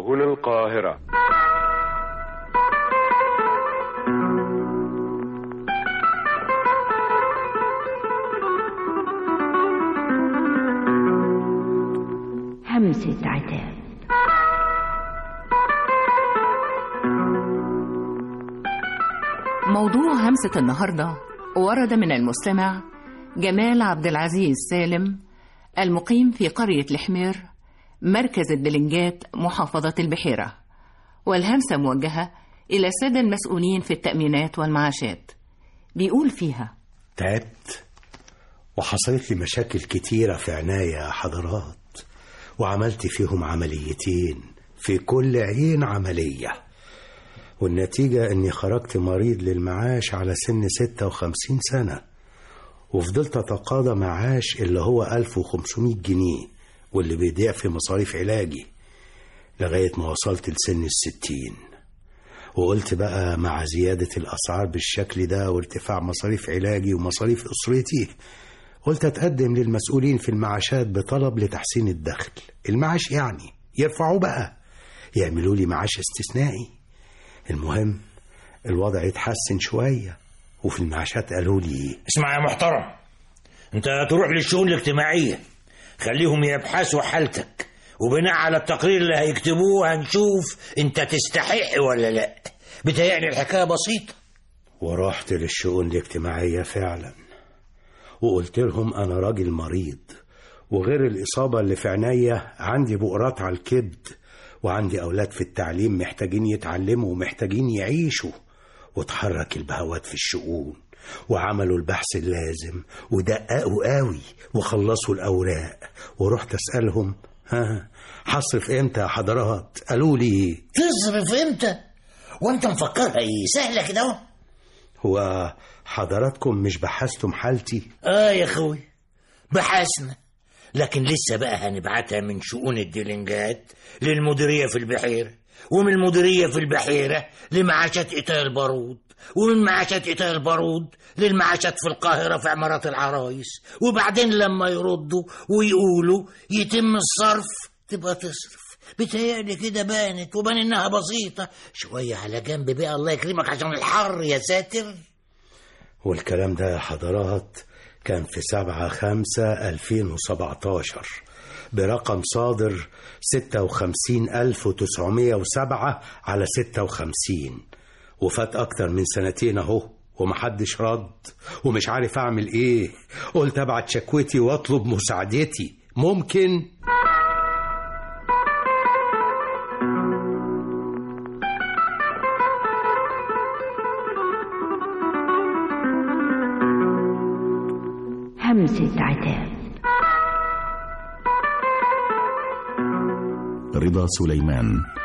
سبل القاهرة. همسة عتاب. موضوع همسة النهاردة ورد من المستمع جمال عبد العزيز سالم، المقيم في قرية الحمير، مركز الدلنجات، محافظة البحيرة، والهمسة موجهة إلى السادة المسؤولين في التأمينات والمعاشات. بيقول فيها: تعبت وحصلت لي مشاكل كتيرة في عناية يا حضرات، وعملت فيهم عمليتين، في كل عين عملية، والنتيجة اني خرجت مريض للمعاش على سن 56 سنة، وفضلت اتقاضى معاش اللي هو 1500 جنيه واللي بيضيع في مصاريف علاجي لغاية ما وصلت لسن 60. وقلت بقى مع زيادة الأسعار بالشكل ده وارتفاع مصاريف علاجي ومصاريف أسرتي، قلت أتقدم للمسؤولين في المعاشات بطلب لتحسين الدخل، المعاش يعني يرفعوه بقى، يعملوا لي معاش استثنائي. المهم الوضع يتحسن شوية، وفي المعاشات قالوا لي: اسمع يا محترم، انت تروح للشؤون الاجتماعية، خليهم يبحثوا حالتك، وبناء على التقرير اللي هيكتبوه هنشوف انت تستحق ولا لا. بتهيألي الحكاية بسيطة. ورحت للشؤون الاجتماعية فعلا، وقلت لهم أنا راجل مريض، وغير الإصابة اللي في عينيا عندي بؤرات على الكبد، وعندي أولاد في التعليم محتاجين يتعلموا ومحتاجين يعيشوا. وتحرك البهوات في الشؤون وعملوا البحث اللازم ودققوا قوي وخلصوا الأوراق، ورحت أسألهم: هصرف امتى يا حضرات؟ قالوا لي: تصرف امتى؟ وانت مفكرها ايه سهلة كده؟ هو حضراتكم مش بحثتم حالتي؟ يا اخوي بحثنا، لكن لسه بقى هنبعتها من شؤون الدلنجات للمديرية في البحيرة، ومن المديرية في البحيرة لمعاشات إيتاء البارود، ومن معاشات إيتاء البارود للمعاشات في القاهرة في عمارات العرايس، وبعدين لما يردوا ويقولوا يتم الصرف تبقى تصرف. بتهيألي كده بانت، وبان إنها بسيطة شوية على جنب بقى، الله يكرمك عشان الحر يا ساتر. والكلام ده يا حضرات كان في 7/5/2017 برقم صادر 56,907 على 56، وفات أكتر من سنتين أهو ومحدش رد، ومش عارف أعمل إيه. قلت أبعت شكوتي وأطلب مساعدتي، ممكن؟ همسة عتاب. رضا سليمان.